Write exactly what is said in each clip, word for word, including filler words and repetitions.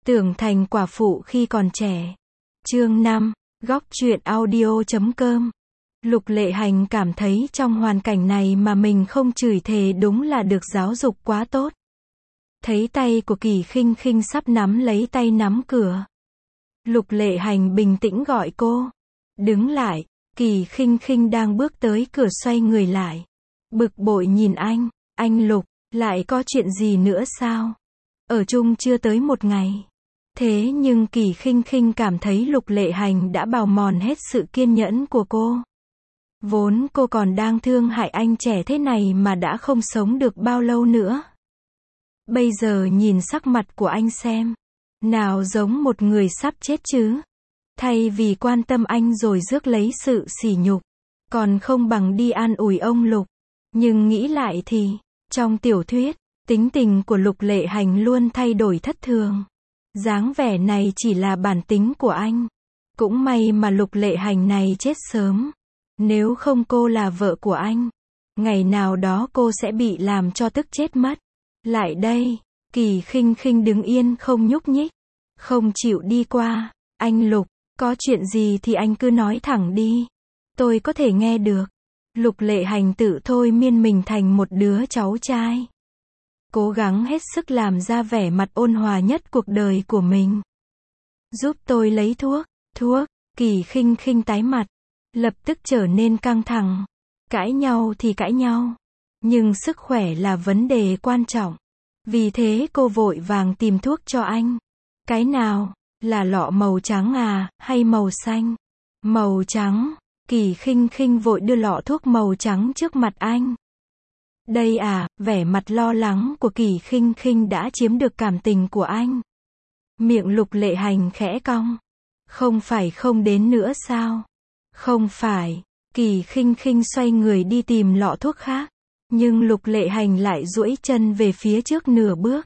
Tưởng thành quả phụ khi còn trẻ. Chương năm, góc truyện audio chấm com. Lục Lệ Hành cảm thấy trong hoàn cảnh này mà mình không chửi thề đúng là được giáo dục quá tốt. Thấy tay của Kỳ Khinh Khinh sắp nắm lấy tay nắm cửa. Lục Lệ Hành bình tĩnh gọi cô. Đứng lại, Kỳ Khinh Khinh đang bước tới cửa xoay người lại. Bực bội nhìn anh, anh Lục, lại có chuyện gì nữa sao? Ở chung chưa tới một ngày. Thế nhưng Kỳ Khinh Khinh cảm thấy Lục Lệ Hành đã bào mòn hết sự kiên nhẫn của cô. Vốn cô còn đang thương hại anh trẻ thế này mà đã không sống được bao lâu nữa. Bây giờ nhìn sắc mặt của anh xem. Nào giống một người sắp chết chứ. Thay vì quan tâm anh rồi rước lấy sự sỉ nhục. Còn không bằng đi an ủi ông Lục. Nhưng nghĩ lại thì, trong tiểu thuyết, tính tình của Lục Lệ Hành luôn thay đổi thất thường. Dáng vẻ này chỉ là bản tính của anh. Cũng may mà Lục Lệ Hành này chết sớm. Nếu không cô là vợ của anh. Ngày nào đó cô sẽ bị làm cho tức chết mất. Lại đây, Kỳ Khinh Khinh đứng yên không nhúc nhích. Không chịu đi qua. Anh Lục, có chuyện gì thì anh cứ nói thẳng đi. Tôi có thể nghe được. Lục Lệ Hành tự thôi miên mình thành một đứa cháu trai. Cố gắng hết sức làm ra vẻ mặt ôn hòa nhất cuộc đời của mình. Giúp tôi lấy thuốc, thuốc, Kỳ Khinh Khinh tái mặt. Lập tức trở nên căng thẳng. Cãi nhau thì cãi nhau. Nhưng sức khỏe là vấn đề quan trọng. Vì thế cô vội vàng tìm thuốc cho anh. Cái nào? Là lọ màu trắng à, hay màu xanh? Màu trắng. Kỳ Khinh Khinh vội đưa lọ thuốc màu trắng trước mặt anh. Đây à, vẻ mặt lo lắng của Kỳ Khinh Khinh đã chiếm được cảm tình của anh. Miệng Lục Lệ Hành khẽ cong. Không phải không đến nữa sao? Không phải. Kỳ Khinh Khinh xoay người đi tìm lọ thuốc khác. Nhưng Lục Lệ Hành lại duỗi chân về phía trước nửa bước.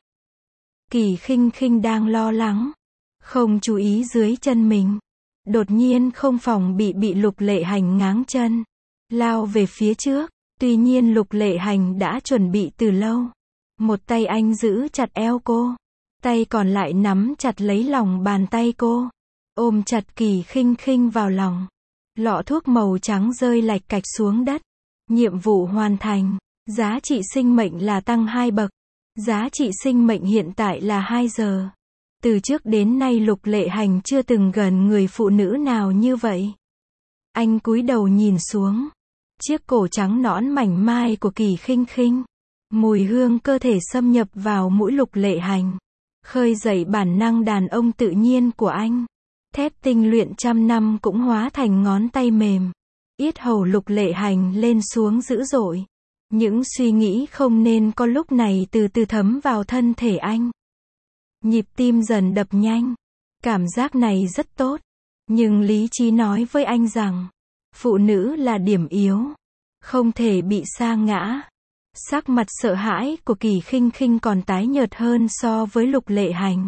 Kỳ Khinh Khinh đang lo lắng. Không chú ý dưới chân mình. Đột nhiên không phòng bị bị Lục Lệ Hành ngáng chân. Lao về phía trước. Tuy nhiên Lục Lệ Hành đã chuẩn bị từ lâu. Một tay anh giữ chặt eo cô. Tay còn lại nắm chặt lấy lòng bàn tay cô. Ôm chặt Kỳ Khinh Khinh vào lòng. Lọ thuốc màu trắng rơi lạch cạch xuống đất. Nhiệm vụ hoàn thành. Giá trị sinh mệnh là tăng hai bậc. Giá trị sinh mệnh hiện tại là hai giờ. Từ trước đến nay Lục Lệ Hành chưa từng gần người phụ nữ nào như vậy. Anh cúi đầu nhìn xuống. Chiếc cổ trắng nõn mảnh mai của Kỳ Khinh Khinh. Mùi hương cơ thể xâm nhập vào mũi Lục Lệ Hành. Khơi dậy bản năng đàn ông tự nhiên của anh. Thép tinh luyện trăm năm cũng hóa thành ngón tay mềm. Yết hầu Lục Lệ Hành lên xuống dữ dội. Những suy nghĩ không nên có lúc này từ từ thấm vào thân thể anh. Nhịp tim dần đập nhanh. Cảm giác này rất tốt. Nhưng lý trí nói với anh rằng, phụ nữ là điểm yếu. Không thể bị sa ngã. Sắc mặt sợ hãi của Kỳ Khinh Khinh còn tái nhợt hơn so với Lục Lệ Hành.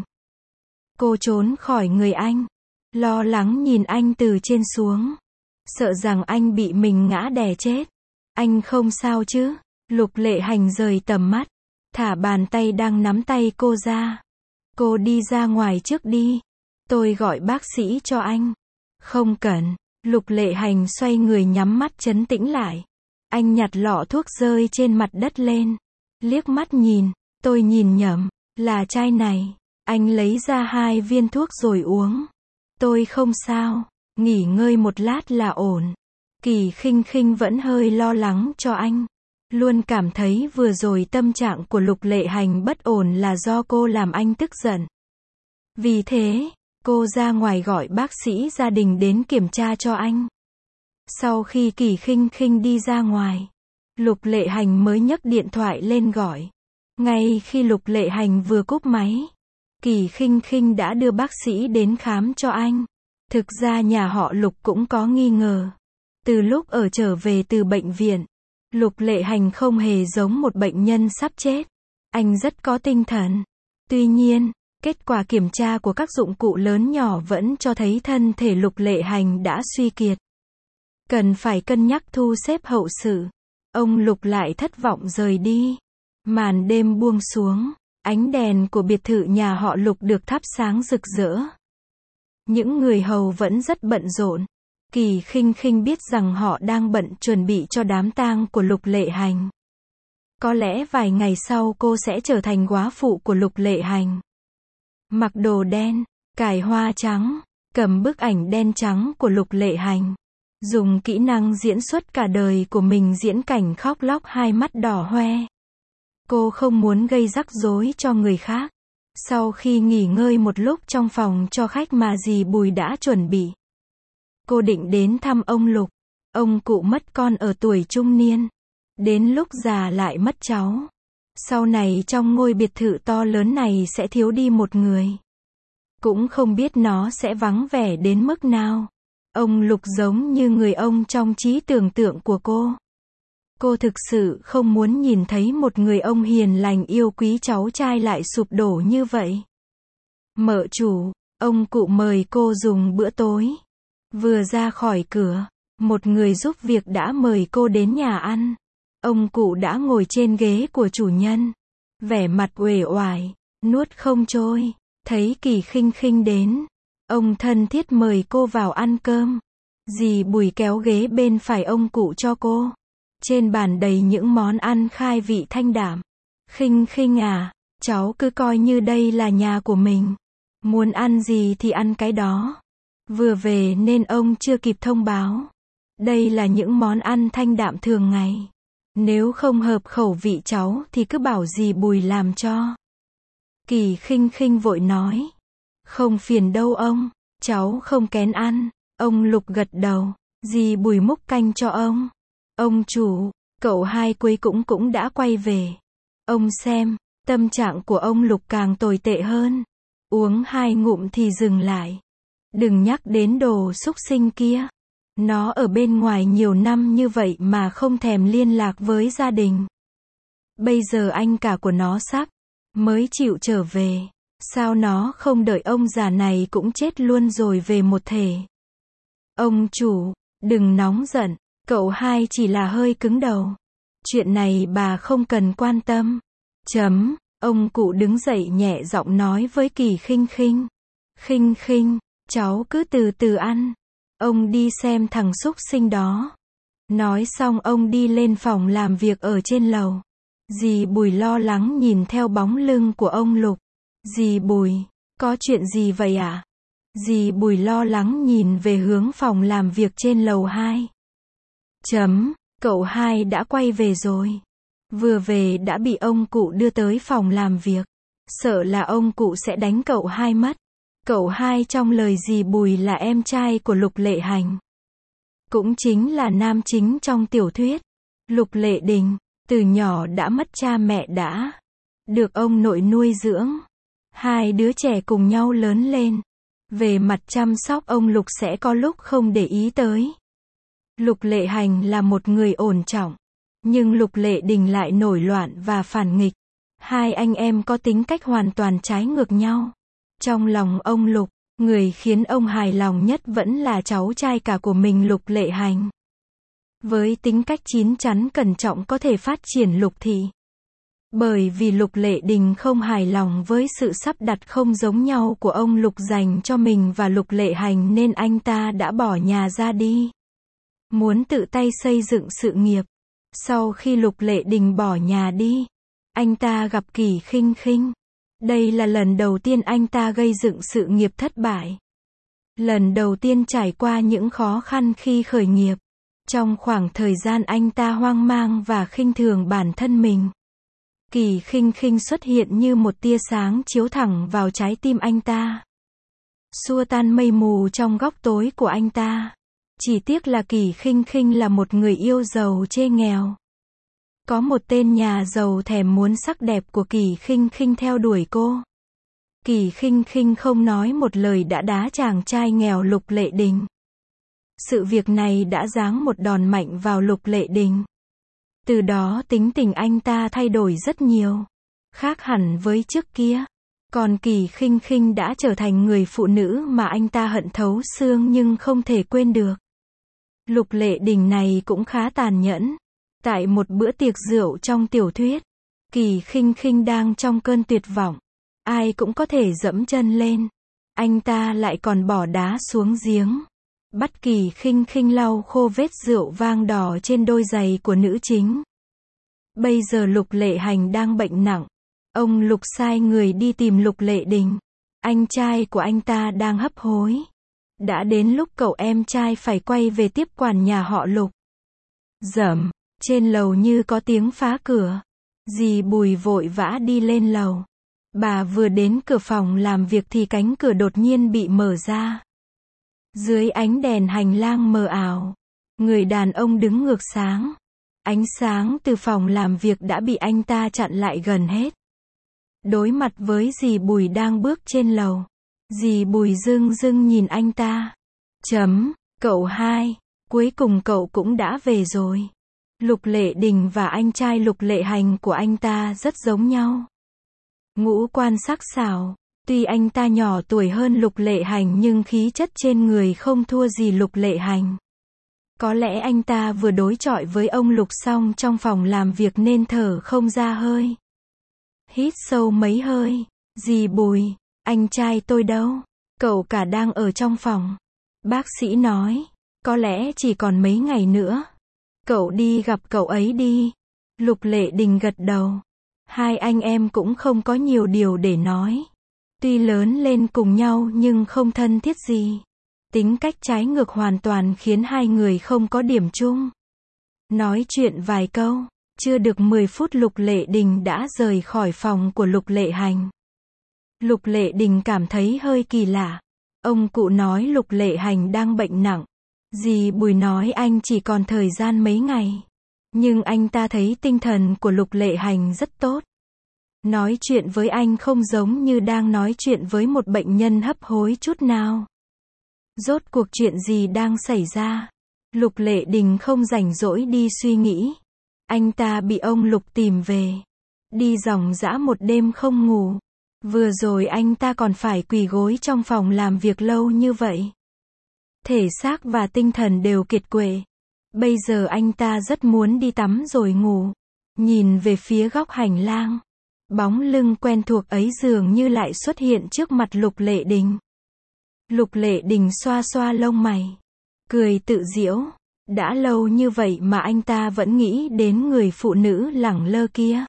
Cô trốn khỏi người anh. Lo lắng nhìn anh từ trên xuống. Sợ rằng anh bị mình ngã đè chết. Anh không sao chứ? Lục Lệ Hành rời tầm mắt. Thả bàn tay đang nắm tay cô ra. Cô đi ra ngoài trước đi. Tôi gọi bác sĩ cho anh. Không cần. Lục Lệ Hành xoay người nhắm mắt trấn tĩnh lại. Anh nhặt lọ thuốc rơi trên mặt đất lên. Liếc mắt nhìn. Tôi nhìn nhầm. Là chai này. Anh lấy ra hai viên thuốc rồi uống. Tôi không sao. Nghỉ ngơi một lát là ổn. Kỳ Khinh Khinh vẫn hơi lo lắng cho anh. Luôn cảm thấy vừa rồi tâm trạng của Lục Lệ Hành bất ổn là do cô làm anh tức giận. Vì thế, cô ra ngoài gọi bác sĩ gia đình đến kiểm tra cho anh. Sau khi Kỳ Khinh Khinh đi ra ngoài, Lục Lệ Hành mới nhấc điện thoại lên gọi. Ngay khi Lục Lệ Hành vừa cúp máy, Kỳ Khinh Khinh đã đưa bác sĩ đến khám cho anh. Thực ra nhà họ Lục cũng có nghi ngờ. Từ lúc ở trở về từ bệnh viện, Lục Lệ Hành không hề giống một bệnh nhân sắp chết. Anh rất có tinh thần. Tuy nhiên, kết quả kiểm tra của các dụng cụ lớn nhỏ vẫn cho thấy thân thể Lục Lệ Hành đã suy kiệt. Cần phải cân nhắc thu xếp hậu sự. Ông Lục lại thất vọng rời đi. Màn đêm buông xuống. Ánh đèn của biệt thự nhà họ Lục được thắp sáng rực rỡ. Những người hầu vẫn rất bận rộn. Kỳ Khinh Khinh biết rằng họ đang bận chuẩn bị cho đám tang của Lục Lệ Hành. Có lẽ vài ngày sau cô sẽ trở thành góa phụ của Lục Lệ Hành. Mặc đồ đen, cài hoa trắng, cầm bức ảnh đen trắng của Lục Lệ Hành. Dùng kỹ năng diễn xuất cả đời của mình diễn cảnh khóc lóc hai mắt đỏ hoe. Cô không muốn gây rắc rối cho người khác. Sau khi nghỉ ngơi một lúc trong phòng cho khách mà dì Bùi đã chuẩn bị, cô định đến thăm ông Lục. Ông cụ mất con ở tuổi trung niên. Đến lúc già lại mất cháu. Sau này trong ngôi biệt thự to lớn này sẽ thiếu đi một người. Cũng không biết nó sẽ vắng vẻ đến mức nào. Ông Lục giống như người ông trong trí tưởng tượng của cô. Cô thực sự không muốn nhìn thấy một người ông hiền lành yêu quý cháu trai lại sụp đổ như vậy. Mợ chủ, ông cụ mời cô dùng bữa tối. Vừa ra khỏi cửa, một người giúp việc đã mời cô đến nhà ăn. Ông cụ đã ngồi trên ghế của chủ nhân. Vẻ mặt uể oải, nuốt không trôi. Thấy Kỳ Khinh Khinh đến, ông thân thiết mời cô vào ăn cơm. Dì Bùi kéo ghế bên phải ông cụ cho cô. Trên bàn đầy những món ăn khai vị thanh đạm. Khinh Khinh à, cháu cứ coi như đây là nhà của mình. Muốn ăn gì thì ăn cái đó. Vừa về nên ông chưa kịp thông báo. Đây là những món ăn thanh đạm thường ngày. Nếu không hợp khẩu vị cháu thì cứ bảo dì Bùi làm cho. Kỳ Khinh Khinh vội nói. Không phiền đâu ông, cháu không kén ăn. Ông Lục gật đầu. Dì Bùi múc canh cho ông. Ông chủ, cậu hai cuối cũng cũng đã quay về. Ông xem, tâm trạng của ông Lục càng tồi tệ hơn. Uống hai ngụm thì dừng lại. Đừng nhắc đến đồ xúc sinh kia. Nó ở bên ngoài nhiều năm như vậy mà không thèm liên lạc với gia đình. Bây giờ anh cả của nó sắp mới chịu trở về. Sao nó không đợi ông già này cũng chết luôn rồi về một thể. Ông chủ, đừng nóng giận. Cậu hai chỉ là hơi cứng đầu. Chuyện này bà không cần quan tâm. Chấm. Ông cụ đứng dậy nhẹ giọng nói với Kỳ Khinh Khinh. Khinh Khinh, cháu cứ từ từ ăn. Ông đi xem thằng xúc sinh đó. Nói xong ông đi lên phòng làm việc ở trên lầu. Dì Bùi lo lắng nhìn theo bóng lưng của ông Lục. Dì Bùi, có chuyện gì vậy ạ? À? Dì Bùi lo lắng nhìn về hướng phòng làm việc trên lầu hai. Chấm, cậu hai đã quay về rồi. Vừa về đã bị ông cụ đưa tới phòng làm việc. Sợ là ông cụ sẽ đánh cậu hai mất. Cậu hai trong lời dì Bùi là em trai của Lục Lệ Hành. Cũng chính là nam chính trong tiểu thuyết. Lục Lệ Đình, từ nhỏ đã mất cha mẹ đã. Được ông nội nuôi dưỡng. Hai đứa trẻ cùng nhau lớn lên. Về mặt chăm sóc ông Lục sẽ có lúc không để ý tới. Lục Lệ Hành là một người ổn trọng. Nhưng Lục Lệ Đình lại nổi loạn và phản nghịch. Hai anh em có tính cách hoàn toàn trái ngược nhau. Trong lòng ông Lục, người khiến ông hài lòng nhất vẫn là cháu trai cả của mình Lục Lệ Hành. Với tính cách chín chắn cẩn trọng có thể phát triển Lục thị. Bởi vì Lục Lệ Đình không hài lòng với sự sắp đặt không giống nhau của ông Lục dành cho mình và Lục Lệ Hành nên anh ta đã bỏ nhà ra đi. Muốn tự tay xây dựng sự nghiệp. Sau khi Lục Lệ Đình bỏ nhà đi, anh ta gặp Kỳ Khinh Khinh. Đây là lần đầu tiên anh ta gây dựng sự nghiệp thất bại. Lần đầu tiên trải qua những khó khăn khi khởi nghiệp. Trong khoảng thời gian anh ta hoang mang và khinh thường bản thân mình. Kỳ Khinh Khinh xuất hiện như một tia sáng chiếu thẳng vào trái tim anh ta. Xua tan mây mù trong góc tối của anh ta. Chỉ tiếc là Kỳ Khinh Khinh là một người yêu giàu chê nghèo. Có một tên nhà giàu thèm muốn sắc đẹp của Kỳ Khinh Khinh theo đuổi cô. Kỳ Khinh Khinh không nói một lời đã đá chàng trai nghèo Lục Lệ Đình. Sự việc này đã giáng một đòn mạnh vào Lục Lệ Đình. Từ đó tính tình anh ta thay đổi rất nhiều. Khác hẳn với trước kia. Còn Kỳ Khinh Khinh đã trở thành người phụ nữ mà anh ta hận thấu xương nhưng không thể quên được. Lục Lệ Đình này cũng khá tàn nhẫn. Tại một bữa tiệc rượu trong tiểu thuyết, Kỳ Khinh Khinh đang trong cơn tuyệt vọng. Ai cũng có thể dẫm chân lên. Anh ta lại còn bỏ đá xuống giếng. Bắt Kỳ Khinh Khinh lau khô vết rượu vang đỏ trên đôi giày của nữ chính. Bây giờ Lục Lệ Hành đang bệnh nặng. Ông Lục sai người đi tìm Lục Lệ Đình. Anh trai của anh ta đang hấp hối. Đã đến lúc cậu em trai phải quay về tiếp quản nhà họ Lục. Rầm, trên lầu như có tiếng phá cửa. Dì Bùi vội vã đi lên lầu. Bà vừa đến cửa phòng làm việc thì cánh cửa đột nhiên bị mở ra. Dưới ánh đèn hành lang mờ ảo, người đàn ông đứng ngược sáng. Ánh sáng từ phòng làm việc đã bị anh ta chặn lại gần hết. Đối mặt với dì Bùi đang bước trên lầu. Dì Bùi dưng dưng nhìn anh ta. Chấm, cậu hai, cuối cùng cậu cũng đã về rồi. Lục Lệ Đình và anh trai Lục Lệ Hành của anh ta rất giống nhau. Ngũ quan sắc sảo, tuy anh ta nhỏ tuổi hơn Lục Lệ Hành nhưng khí chất trên người không thua gì Lục Lệ Hành. Có lẽ anh ta vừa đối chọi với ông Lục xong trong phòng làm việc nên thở không ra hơi. Hít sâu mấy hơi. Dì Bùi, anh trai tôi đâu? Cậu cả đang ở trong phòng. Bác sĩ nói, có lẽ chỉ còn mấy ngày nữa. Cậu đi gặp cậu ấy đi. Lục Lệ Đình gật đầu. Hai anh em cũng không có nhiều điều để nói. Tuy lớn lên cùng nhau nhưng không thân thiết gì. Tính cách trái ngược hoàn toàn khiến hai người không có điểm chung. Nói chuyện vài câu, chưa được mười phút Lục Lệ Đình đã rời khỏi phòng của Lục Lệ Hành. Lục Lệ Đình cảm thấy hơi kỳ lạ. Ông cụ nói Lục Lệ Hành đang bệnh nặng. Dì Bùi nói anh chỉ còn thời gian mấy ngày. Nhưng anh ta thấy tinh thần của Lục Lệ Hành rất tốt. Nói chuyện với anh không giống như đang nói chuyện với một bệnh nhân hấp hối chút nào. Rốt cuộc chuyện gì đang xảy ra? Lục Lệ Đình không rảnh rỗi đi suy nghĩ. Anh ta bị ông Lục tìm về. Đi ròng rã một đêm không ngủ. Vừa rồi anh ta còn phải quỳ gối trong phòng làm việc lâu như vậy. Thể xác và tinh thần đều kiệt quệ. Bây giờ anh ta rất muốn đi tắm rồi ngủ. Nhìn về phía góc hành lang. Bóng lưng quen thuộc ấy dường như lại xuất hiện trước mặt Lục Lệ Đình. Lục Lệ Đình xoa xoa lông mày. Cười tự giễu. Đã lâu như vậy mà anh ta vẫn nghĩ đến người phụ nữ lẳng lơ kia.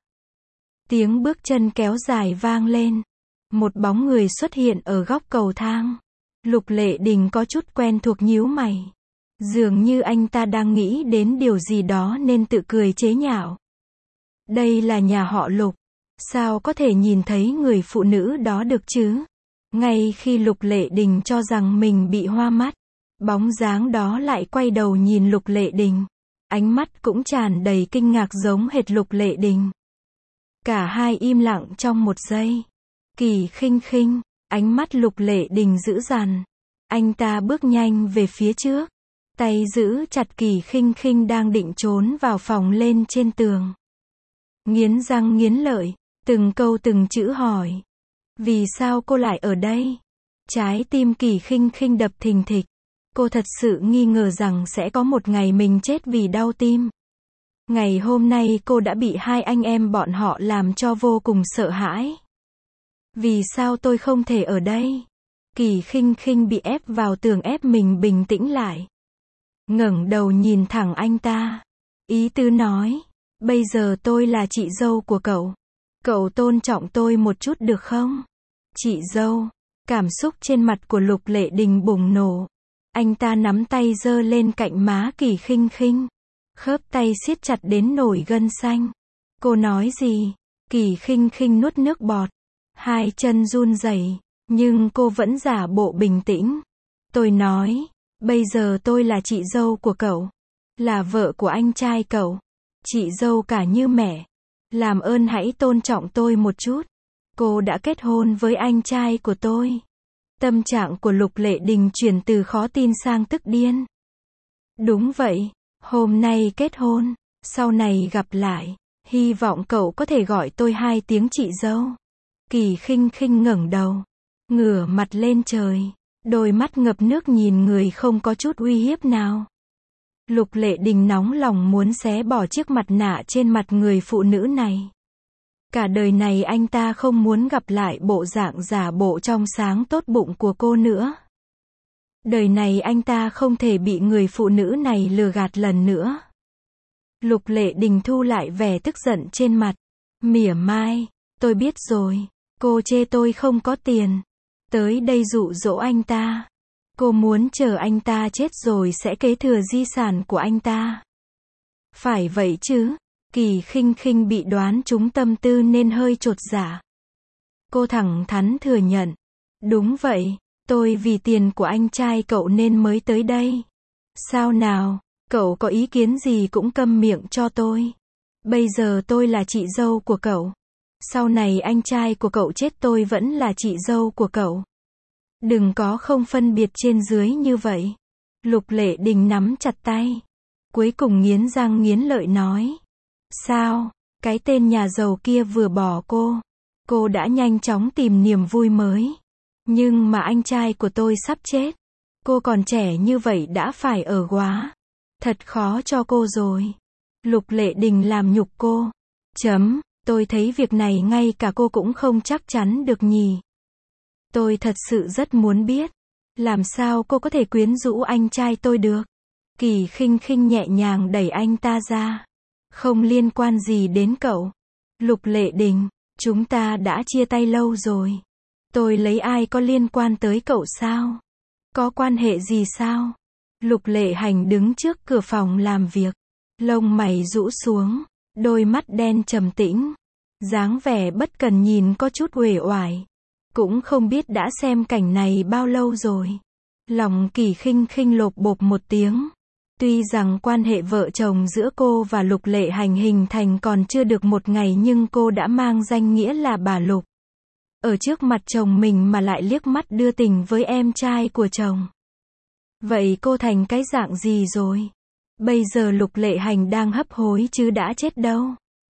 Tiếng bước chân kéo dài vang lên. Một bóng người xuất hiện ở góc cầu thang. Lục Lệ Đình có chút quen thuộc nhíu mày. Dường như anh ta đang nghĩ đến điều gì đó nên tự cười chế nhạo. Đây là nhà họ Lục. Sao có thể nhìn thấy người phụ nữ đó được chứ? Ngay khi Lục Lệ Đình cho rằng mình bị hoa mắt, bóng dáng đó lại quay đầu nhìn Lục Lệ Đình. Ánh mắt cũng tràn đầy kinh ngạc giống hệt Lục Lệ Đình. Cả hai im lặng trong một giây. Kỳ Khinh Khinh, ánh mắt Lục Lệ Đình dữ dằn. Anh ta bước nhanh về phía trước. Tay giữ chặt Kỳ Khinh Khinh đang định trốn vào phòng lên trên tường. Nghiến răng nghiến lợi, từng câu từng chữ hỏi. Vì sao cô lại ở đây? Trái tim Kỳ Khinh Khinh đập thình thịch. Cô thật sự nghi ngờ rằng sẽ có một ngày mình chết vì đau tim. Ngày hôm nay cô đã bị hai anh em bọn họ làm cho vô cùng sợ hãi. Vì sao tôi không thể ở đây? Kỳ Khinh Khinh bị ép vào tường ép mình bình tĩnh lại. Ngẩng đầu nhìn thẳng anh ta. Ý tứ nói, bây giờ tôi là chị dâu của cậu. Cậu tôn trọng tôi một chút được không? Chị dâu. Cảm xúc trên mặt của Lục Lệ Đình bùng nổ. Anh ta nắm tay giơ lên cạnh má Kỳ Khinh Khinh. Khớp tay siết chặt đến nổi gân xanh. Cô nói gì? Kỳ Khinh Khinh nuốt nước bọt. Hai chân run rẩy, nhưng cô vẫn giả bộ bình tĩnh. Tôi nói, bây giờ tôi là chị dâu của cậu. Là vợ của anh trai cậu. Chị dâu cả như mẹ. Làm ơn hãy tôn trọng tôi một chút. Cô đã kết hôn với anh trai của tôi. Tâm trạng của Lục Lệ Đình chuyển từ khó tin sang tức điên. Đúng vậy, hôm nay kết hôn, sau này gặp lại. Hy vọng cậu có thể gọi tôi hai tiếng chị dâu. Kỳ Khinh Khinh ngẩng đầu, ngửa mặt lên trời, đôi mắt ngập nước nhìn người không có chút uy hiếp nào. Lục Lệ Đình nóng lòng muốn xé bỏ chiếc mặt nạ trên mặt người phụ nữ này. Cả đời này anh ta không muốn gặp lại bộ dạng giả bộ trong sáng tốt bụng của cô nữa. Đời này anh ta không thể bị người phụ nữ này lừa gạt lần nữa. Lục Lệ Đình thu lại vẻ tức giận trên mặt. Mỉa mai, tôi biết rồi, cô chê tôi không có tiền. Tới đây dụ dỗ anh ta. Cô muốn chờ anh ta chết rồi sẽ kế thừa di sản của anh ta. Phải vậy chứ? Kỳ Khinh Khinh bị đoán trúng tâm tư nên hơi chột dạ. Cô thẳng thắn thừa nhận. Đúng vậy, tôi vì tiền của anh trai cậu nên mới tới đây. Sao nào, cậu có ý kiến gì cũng câm miệng cho tôi. Bây giờ tôi là chị dâu của cậu. Sau này anh trai của cậu chết tôi vẫn là chị dâu của cậu. Đừng có không phân biệt trên dưới như vậy. Lục Lệ Đình nắm chặt tay. Cuối cùng nghiến răng nghiến lợi nói. Sao, cái tên nhà giàu kia vừa bỏ cô. Cô đã nhanh chóng tìm niềm vui mới. Nhưng mà anh trai của tôi sắp chết. Cô còn trẻ như vậy đã phải ở góa. Thật khó cho cô rồi. Lục Lệ Đình làm nhục cô. Chấm, tôi thấy việc này ngay cả cô cũng không chắc chắn được nhỉ. Tôi thật sự rất muốn biết. Làm sao cô có thể quyến rũ anh trai tôi được? Kỳ Khinh Khinh nhẹ nhàng đẩy anh ta ra. Không liên quan gì đến cậu. Lục Lệ Đình, chúng ta đã chia tay lâu rồi. Tôi lấy ai có liên quan tới cậu sao? Có quan hệ gì sao? Lục Lệ Hành đứng trước cửa phòng làm việc. Lông mày rũ xuống. Đôi mắt đen trầm tĩnh. Dáng vẻ bất cần nhìn có chút uể oải. Cũng không biết đã xem cảnh này bao lâu rồi. Lòng Kỳ Khinh Khinh lộp bộp một tiếng. Tuy rằng quan hệ vợ chồng giữa cô và Lục Lệ Hành hình thành còn chưa được một ngày nhưng cô đã mang danh nghĩa là bà Lục. Ở trước mặt chồng mình mà lại liếc mắt đưa tình với em trai của chồng. Vậy cô thành cái dạng gì rồi? Bây giờ Lục Lệ Hành đang hấp hối chứ đã chết đâu.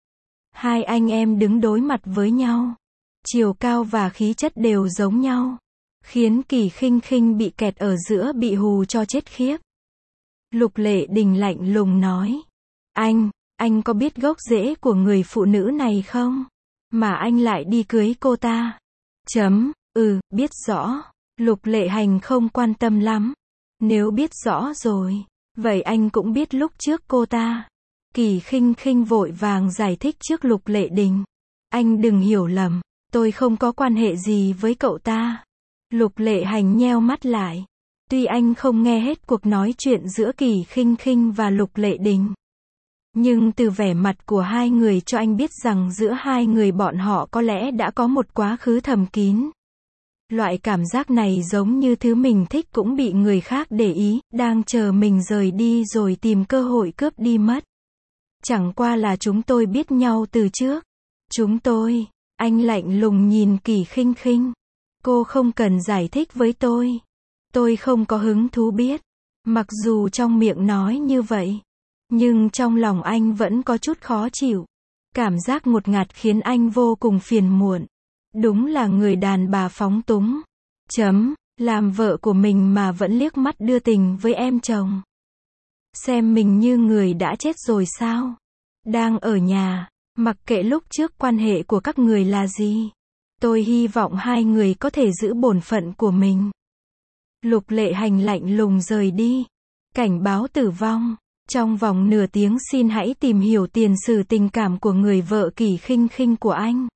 Hai anh em đứng đối mặt với nhau. Chiều cao và khí chất đều giống nhau. Khiến Kỳ Khinh Khinh bị kẹt ở giữa bị hù cho chết khiếp. Lục Lệ Đình lạnh lùng nói. Anh, anh có biết gốc rễ của người phụ nữ này không? Mà anh lại đi cưới cô ta. Chấm, ừ, biết rõ. Lục Lệ Hành không quan tâm lắm. Nếu biết rõ rồi, vậy anh cũng biết lúc trước cô ta. Kỳ Khinh Khinh vội vàng giải thích trước Lục Lệ Đình. Anh đừng hiểu lầm, tôi không có quan hệ gì với cậu ta. Lục Lệ Hành nheo mắt lại. Tuy anh không nghe hết cuộc nói chuyện giữa Kỳ Khinh Khinh và Lục Lệ Đình. Nhưng từ vẻ mặt của hai người cho anh biết rằng giữa hai người bọn họ có lẽ đã có một quá khứ thầm kín. Loại cảm giác này giống như thứ mình thích cũng bị người khác để ý, đang chờ mình rời đi rồi tìm cơ hội cướp đi mất. Chẳng qua là chúng tôi biết nhau từ trước. Chúng tôi, anh lạnh lùng nhìn Kỳ Khinh Khinh. Cô không cần giải thích với tôi. Tôi không có hứng thú biết. Mặc dù trong miệng nói như vậy, nhưng trong lòng anh vẫn có chút khó chịu. Cảm giác ngột ngạt khiến anh vô cùng phiền muộn. Đúng là người đàn bà phóng túng. Chấm, làm vợ của mình mà vẫn liếc mắt đưa tình với em chồng. Xem mình như người đã chết rồi sao? Đang ở nhà, mặc kệ lúc trước quan hệ của các người là gì. Tôi hy vọng hai người có thể giữ bổn phận của mình. Lục Lệ Hành lạnh lùng rời đi. Cảnh báo tử vong. Trong vòng nửa tiếng xin hãy tìm hiểu tiền sử tình cảm của người vợ Kỳ Khinh Khinh của anh.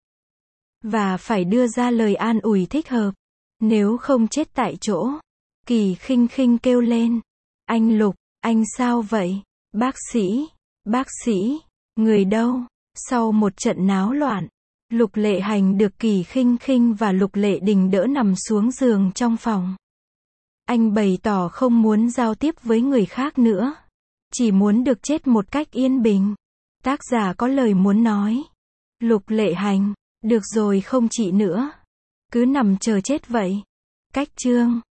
Và phải đưa ra lời an ủi thích hợp. Nếu không chết tại chỗ. Kỳ Khinh Khinh kêu lên. Anh Lục, anh sao vậy? Bác sĩ, bác sĩ, người đâu? Sau một trận náo loạn, Lục Lệ Hành được Kỳ Khinh Khinh và Lục Lệ Đình đỡ nằm xuống giường trong phòng. Anh bày tỏ không muốn giao tiếp với người khác nữa. Chỉ muốn được chết một cách yên bình. Tác giả có lời muốn nói. Lục Lệ Hành, được rồi không chị nữa. Cứ nằm chờ chết vậy. Cách chương